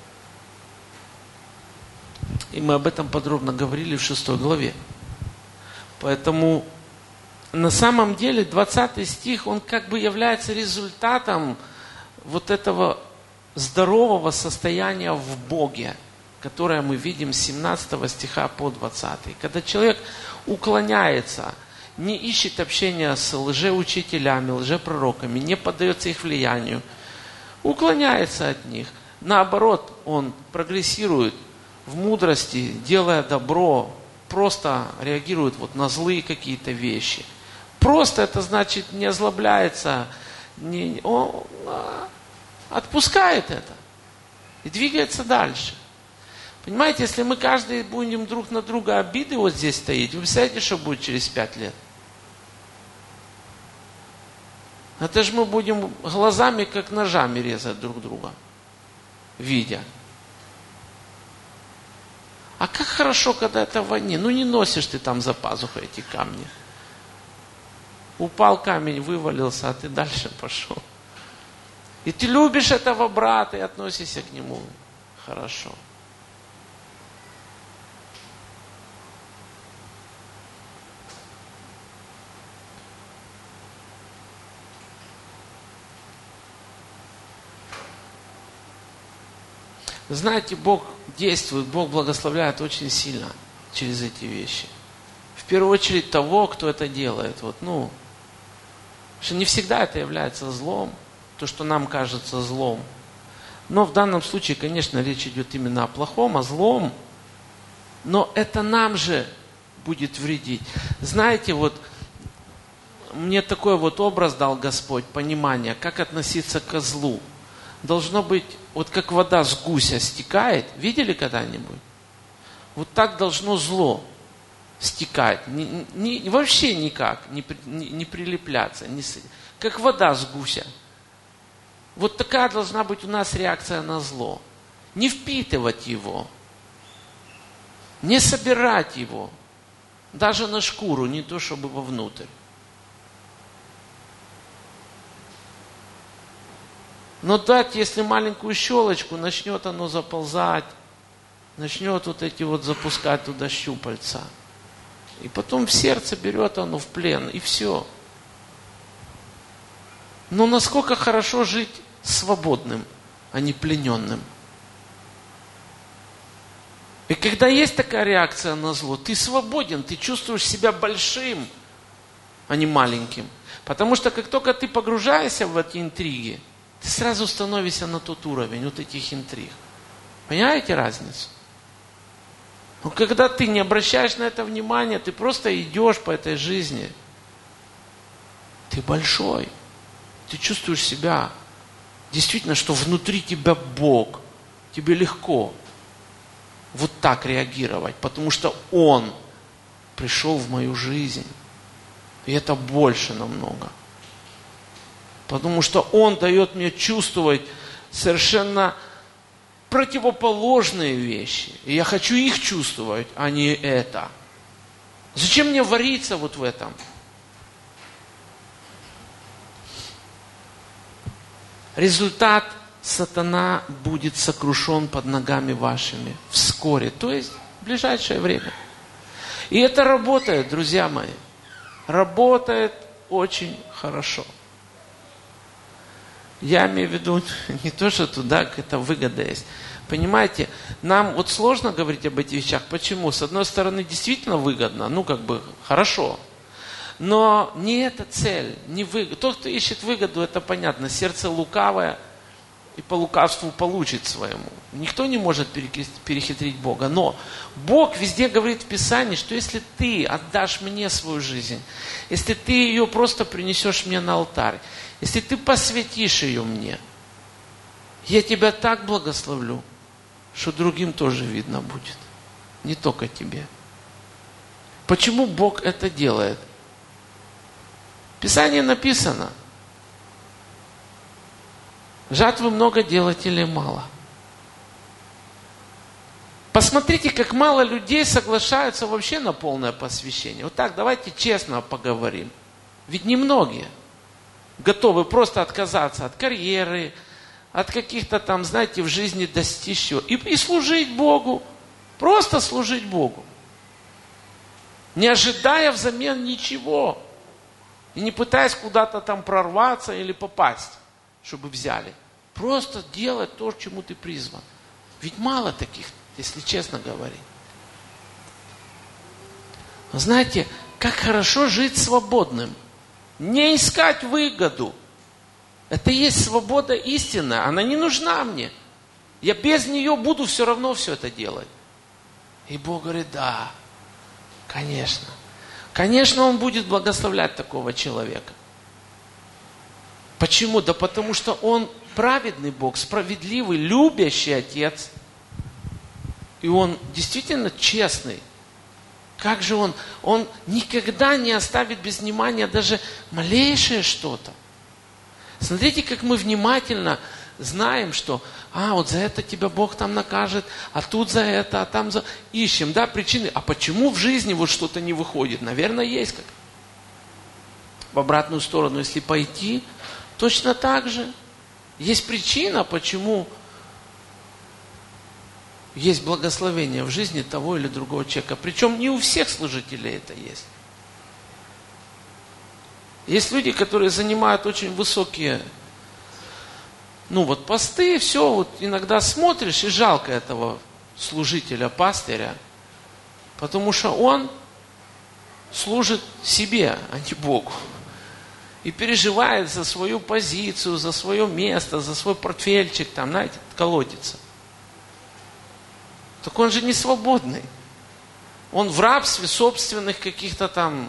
И мы об этом подробно говорили в шестой главе. Поэтому на самом деле двадцатый стих, он как бы является результатом вот этого здорового состояния в Боге, которое мы видим с семнадцатого стиха по двадцатый. Когда человек уклоняется, не ищет общения с лжеучителями, лжепророками, не поддается их влиянию, уклоняется от них. Наоборот, он прогрессирует в мудрости, делая добро, просто реагирует вот на злые какие-то вещи. Просто это значит не озлобляется, не, он отпускает это и двигается дальше. Понимаете, если мы каждый будем друг на друга обиды вот здесь стоять, вы представляете, что будет через пять лет? Это же мы будем глазами, как ножами резать друг друга, видя. А как хорошо, когда это в войне. Ну не носишь ты там за пазухой эти камни. Упал камень, вывалился, а ты дальше пошел. И ты любишь этого брата и относишься к нему хорошо. Знаете, Бог действует, Бог благословляет очень сильно через эти вещи. В первую очередь того, кто это делает. Вот, ну, что не всегда это является злом, то, что нам кажется злом. Но в данном случае, конечно, речь идет именно о плохом, о злом. Но это нам же будет вредить. Знаете, вот мне такой вот образ дал Господь, понимание, как относиться к злу. Должно быть, вот как вода с гуся стекает. Видели когда-нибудь? Вот так должно зло стекать. Не, не, вообще никак не, не, не прилепляться. Не, как вода с гуся. Вот такая должна быть у нас реакция на зло. Не впитывать его. Не собирать его. Даже на шкуру, не то чтобы вовнутрь. Но дать, если маленькую щелочку, начнет оно заползать, начнет вот эти вот запускать туда щупальца. И потом в сердце берет оно в плен, и все. Но насколько хорошо жить свободным, а не плененным. И когда есть такая реакция на зло, ты свободен, ты чувствуешь себя большим, а не маленьким. Потому что как только ты погружаешься в эти интриги, ты сразу становишься на тот уровень вот этих интриг. Понимаете разницу? Но когда ты не обращаешь на это внимания, ты просто идешь по этой жизни. Ты большой. Ты чувствуешь себя. Действительно, что внутри тебя Бог. Тебе легко вот так реагировать, потому что Он пришел в мою жизнь. И это больше намного. Потому что Он дает мне чувствовать совершенно противоположные вещи. И я хочу их чувствовать, а не это. Зачем мне вариться вот в этом? Результат: сатана будет сокрушен под ногами вашими вскоре, то есть в ближайшее время. И это работает, друзья мои. Работает очень хорошо. Я имею в виду не то, что туда какая-то выгода есть. Понимаете, нам вот сложно говорить об этих вещах. Почему? С одной стороны, действительно выгодно, ну как бы хорошо. Но не эта цель, не выгода. Тот, кто ищет выгоду, это понятно. Сердце лукавое и по лукавству получит своему. Никто не может перехитрить Бога. Но Бог везде говорит в Писании, что если ты отдашь мне свою жизнь, если ты ее просто принесешь мне на алтарь, если ты посвятишь ее мне, я тебя так благословлю, что другим тоже видно будет. Не только тебе. Почему Бог это делает? В Писании написано: жатвы много, делателей мало. Посмотрите, как мало людей соглашаются вообще на полное посвящение. Вот так, давайте честно поговорим. Ведь немногие готовы просто отказаться от карьеры, от каких-то там, знаете, в жизни достичь и, и служить Богу. Просто служить Богу. Не ожидая взамен ничего. И не пытаясь куда-то там прорваться или попасть, чтобы взяли. Просто делать то, к чему ты призван. Ведь мало таких, если честно говорить. Но знаете, как хорошо жить свободным. Не искать выгоду. Это и есть свобода истинная. Она не нужна мне. Я без нее буду все равно все это делать. И Бог говорит, да, конечно. Конечно, Он будет благословлять такого человека. Почему? Да потому что Он праведный Бог, справедливый, любящий Отец. И Он действительно честный. Как же Он? Он никогда не оставит без внимания даже малейшее что-то. Смотрите, как мы внимательно знаем, что а, вот за это тебя Бог там накажет, а тут за это, а там за... Ищем, да, причины. А почему в жизни вот что-то не выходит? Наверное, есть как. В обратную сторону, если пойти, точно так же. Есть причина, почему есть благословение в жизни того или другого человека. Причем не у всех служителей это есть. Есть люди, которые занимают очень высокие, ну вот посты, все, вот иногда смотришь и жалко этого служителя, пастыря, потому что он служит себе, а не Богу. И переживает за свою позицию, за свое место, за свой портфельчик, там, знаете, колотится. Так он же не свободный. Он в рабстве собственных каких-то там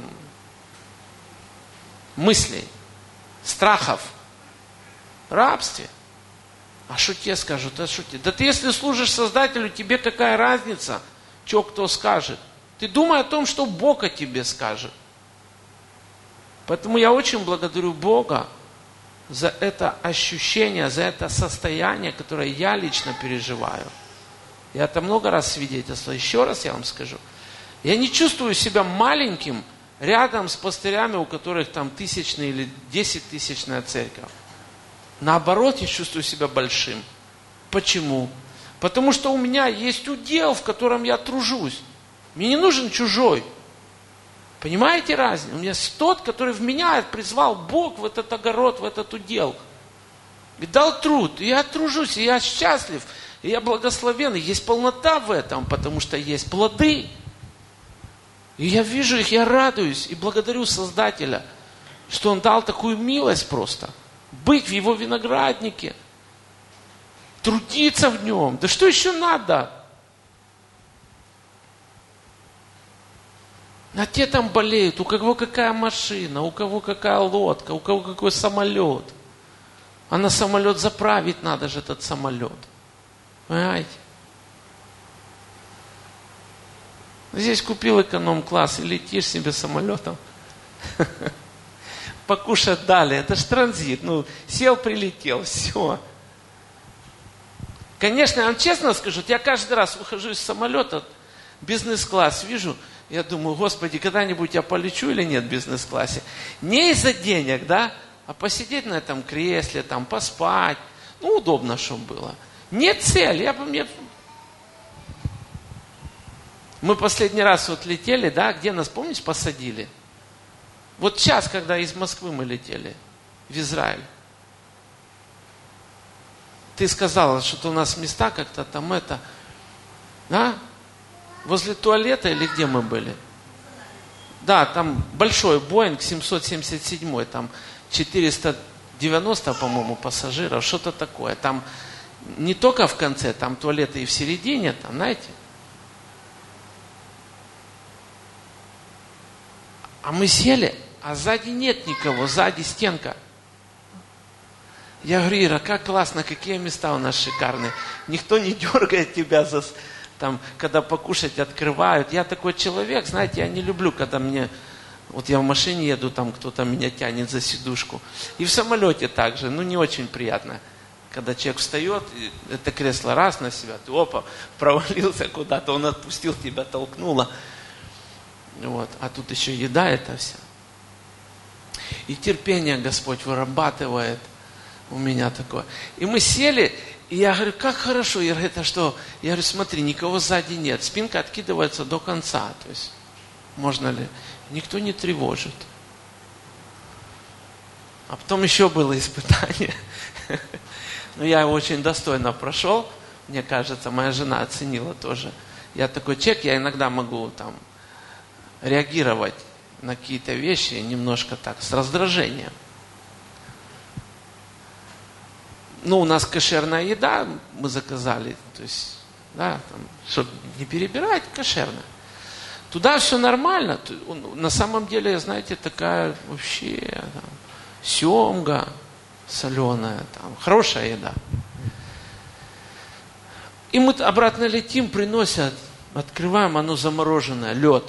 мыслей, страхов. Рабстве. А что тебе скажут? А что тебе? Да ты если служишь Создателю, тебе какая разница, что кто скажет? Ты думай о том, что Бог о тебе скажет. Поэтому я очень благодарю Бога за это ощущение, за это состояние, которое я лично переживаю. Я это много раз свидетельствовал. Еще раз я вам скажу. Я не чувствую себя маленьким рядом с пастырями, у которых там тысячная или десятитысячная церковь. Наоборот, я чувствую себя большим. Почему? Потому что у меня есть удел, в котором я тружусь. Мне не нужен чужой. Понимаете разницу? У меня есть тот, который в меня призвал Бог в этот огород, в этот удел. И дал труд. И я тружусь, и я счастлив, и я благословен. И есть полнота в этом, потому что есть плоды. И я вижу их, я радуюсь и благодарю Создателя, что Он дал такую милость просто. Быть в Его винограднике. Трудиться в нем. Да что еще надо? А те там болеют, у кого какая машина, у кого какая лодка, у кого какой самолет. А на самолет заправить надо же этот самолет. Понимаете? Здесь купил эконом-класс и летишь себе самолетом. Покушать дали. Это ж транзит. Ну, сел, прилетел, все. Конечно, я вам честно скажу, я каждый раз выхожу из самолета, бизнес-класс вижу, я думаю, Господи, когда-нибудь я полечу или нет в бизнес-классе? Не из-за денег, да, а посидеть на этом кресле, там, поспать. Ну, удобно, чтобы было. Нет цели. Я бы мне... Мы последний раз вот летели, да, где нас, помните, посадили? Вот сейчас, когда из Москвы мы летели в Израиль. Ты сказала, что у нас места как-то там это, да? Возле туалета или где мы были? Да, там большой Боинг семьсот семьдесят семь, там четыреста девяносто, по-моему, пассажиров, что-то такое. Там не только в конце, там туалеты и в середине, там, знаете. А мы сели, а сзади нет никого, сзади стенка. Я говорю, Ира, как классно, какие места у нас шикарные. Никто не дергает тебя за... Там, когда покушать открывают. Я такой человек, знаете, я не люблю, когда мне, вот я в машине еду, там кто-то меня тянет за сидушку. И в самолете также, ну не очень приятно. когда человек встает, это кресло раз на себя, ты опа, провалился куда-то, он отпустил тебя, толкнуло. Вот. А тут еще еда это вся. И терпение Господь вырабатывает у меня такое. И мы сели, и я говорю, как хорошо. Я говорю, это что? Я говорю, смотри, никого сзади нет. Спинка откидывается до конца. То есть, можно ли? Никто не тревожит. А потом еще было испытание. Но я его очень достойно прошел. Мне кажется, моя жена оценила тоже. Я такой человек, я иногда могу там реагировать на какие-то вещи немножко так, с раздражением. Ну, у нас кошерная еда, мы заказали, то есть, да, там, чтобы не перебирать, кошерная. Туда все нормально. На самом деле, знаете, такая вообще там, семга соленая, там, хорошая еда. И мы обратно летим, приносят, открываем, оно замороженное, лед.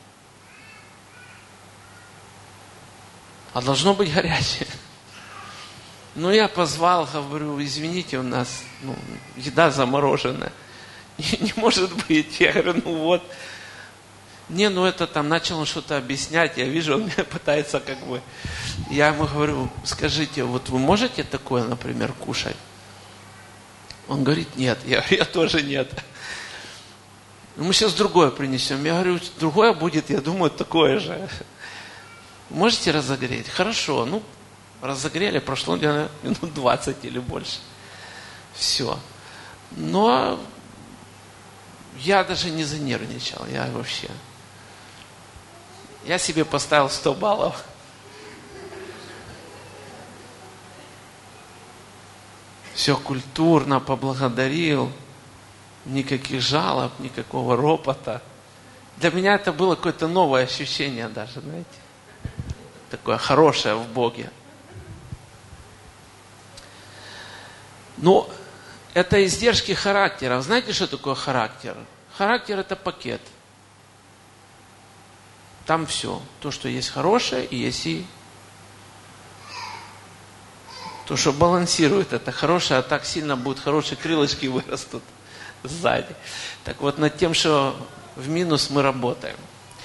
А должно быть горячее. Ну, я позвал, говорю, извините, у нас ну, еда замороженная. Не, не может быть. Я говорю, ну вот. Не, ну это там, начал он что-то объяснять, я вижу, он меня пытается как бы... Я ему говорю, скажите, вот вы можете такое, например, кушать? Он говорит, нет. Я говорю, я тоже нет. Мы сейчас другое принесем. Я говорю, другое будет, я думаю, такое же. Можете разогреть? Хорошо. Ну, разогрели, прошло где-то минут двадцать или больше. Все. Но я даже не занервничал. Я вообще... Я себе поставил сто баллов. Все культурно поблагодарил. Никаких жалоб, никакого ропота. Для меня это было какое-то новое ощущение даже, знаете. Такое хорошее в Боге. Но это издержки характера. Знаете, что такое характер? Характер – это пакет. Там все. То, что есть хорошее, и есть и то, что балансирует это хорошее, а так сильно будут хорошие крылышки вырастут сзади. Так вот, над тем, что в минус мы работаем.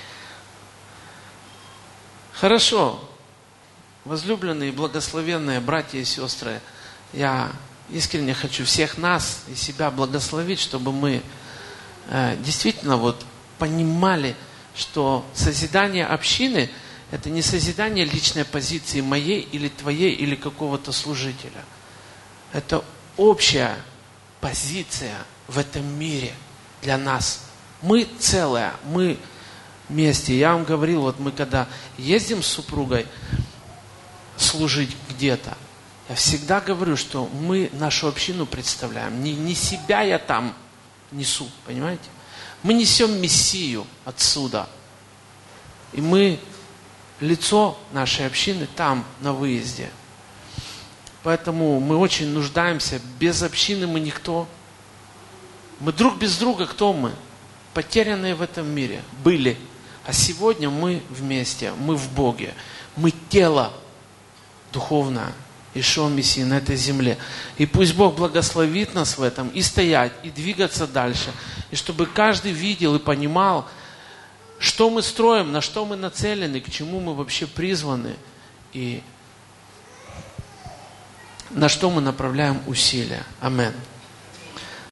Хорошо. Возлюбленные, благословенные братья и сестры, я искренне хочу всех нас и себя благословить, чтобы мы э, действительно вот понимали, что созидание общины – это не созидание личной позиции моей или твоей или какого-то служителя. Это общая позиция в этом мире для нас. Мы целое, мы вместе. Я вам говорил, вот мы когда ездим с супругой служить где-то, я всегда говорю, что мы нашу общину представляем. Не, не себя я там несу, понимаете? Мы несем Мессию отсюда. И мы лицо нашей общины там, на выезде. Поэтому мы очень нуждаемся. Без общины мы никто. Мы друг без друга кто мы? Потерянные в этом мире. Были. А сегодня мы вместе. Мы в Боге. Мы тело духовное. Ишуа Мессии на этой земле. И пусть Бог благословит нас в этом. И стоять, и двигаться дальше. И чтобы каждый видел и понимал, что мы строим, на что мы нацелены, к чему мы вообще призваны. И на что мы направляем усилия. Аминь.